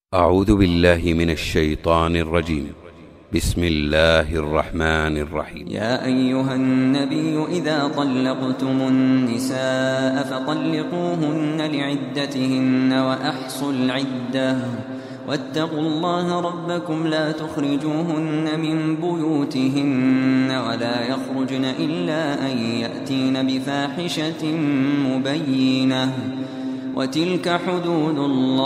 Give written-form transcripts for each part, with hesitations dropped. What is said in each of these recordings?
أعوذ بالله من الشيطان الرجيم. بسم الله الرحمن الرحيم. يا أيها النبي إذا طلقتم النساء فطلقوهن لعدتهن وأحصوا العدة واتقوا الله ربكم لا تخرجوهن من بيوتهن ولا يخرجن إلا أن يأتين بفاحشة مبينة وتلك حدود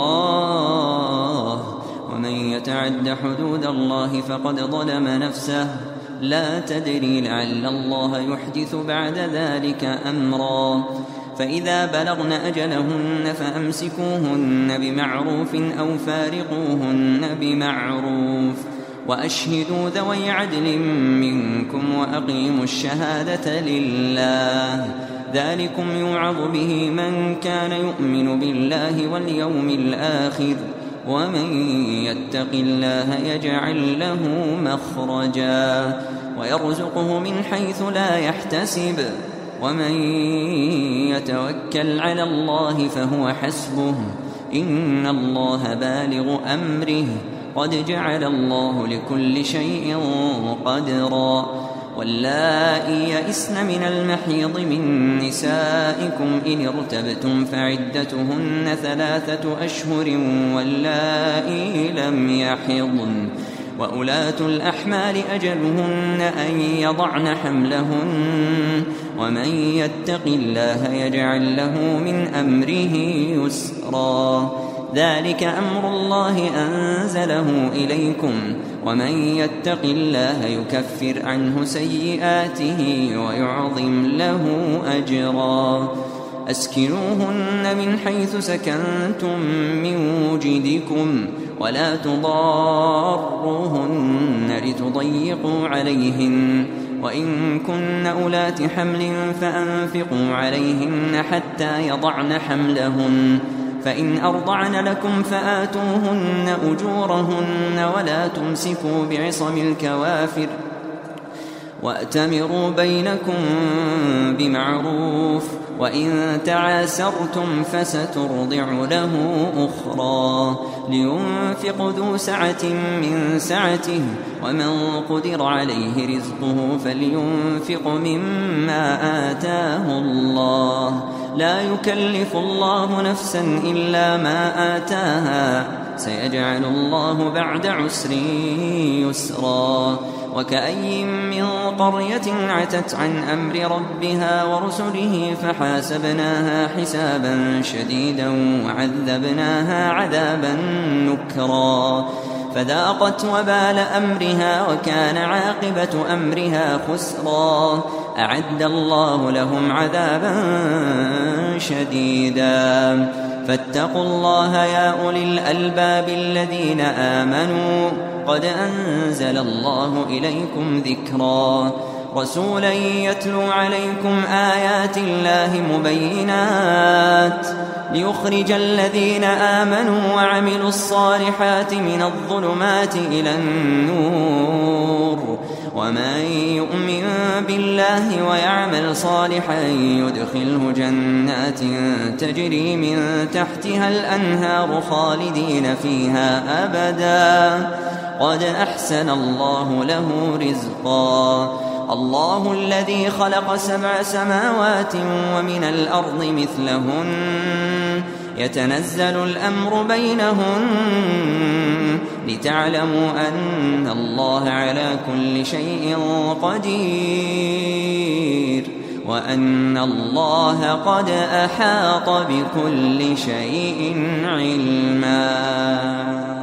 الله ومن يتعد حدود الله فقد ظلم نفسه لا تدري لعل الله يحدث بعد ذلك أمرا فإذا بلغن أجلهن فأمسكوهن بمعروف أو فارقوهن بمعروف وأشهدوا ذوي عدل منكم وأقيموا الشهادة لله ذلكم يوعظ به من كان يؤمن بالله واليوم الآخر ومن يتق الله يجعل له مخرجا ويرزقه من حيث لا يحتسب ومن يتوكل على الله فهو حسبه إن الله بالغ أمره قد جعل الله لكل شيء قدرا واللائي يئسن من المحيض من نسائكم إن ارتبتم فعدتهن 3 أشهر واللائي لم يحضن وأولاة الأحمال أجلهن أن يضعن حملهن ومن يتق الله يجعل له من أمره يسرا ذلك أمر الله أنزله إليكم ومن يتق الله يكفر عنه سيئاته ويعظم له أجرا أسكنوهن من حيث سكنتم من وجدكم ولا تضاروهن لتضيقوا عليهن وإن كن أولات حمل فأنفقوا عليهن حتى يضعن حملهن فإن أرضعن لكم فآتوهن أجورهن ولا تمسكوا بعصم الكوافر وأتمروا بينكم بمعروف وإن تعاسرتم فسترضع له أخرى لينفق ذو سعة من سعته ومن قدر عليه رزقه فلينفق مما آتاه الله لا يكلف الله نفسا إلا ما آتاها سيجعل الله بعد عسر يسرا وكأي من قرية عتت عن أمر ربها ورسله فحاسبناها حسابا شديدا وعذبناها عذابا نكرا فذاقت وبال أمرها وكان عاقبة أمرها خسرا أعد الله لهم عذابا شديدا فاتقوا الله يا أولي الألباب الذين آمنوا قد أنزل الله إليكم ذكرا رسولا يتلو عليكم آيات الله مبينات ليخرج الذين آمنوا وعملوا الصالحات من الظلمات إلى النور ومن يؤمن بالله ويعمل صالحا يدخله جنات تجري من تحتها الأنهار خالدين فيها أبدا قد أحسن الله له رزقا الله الذي خلق 7 سماوات ومن الأرض مثلهن يتنزل الأمر بينهن لتعلموا أن الله على كل شيء قدير وأن الله قد أحاط بكل شيء علما.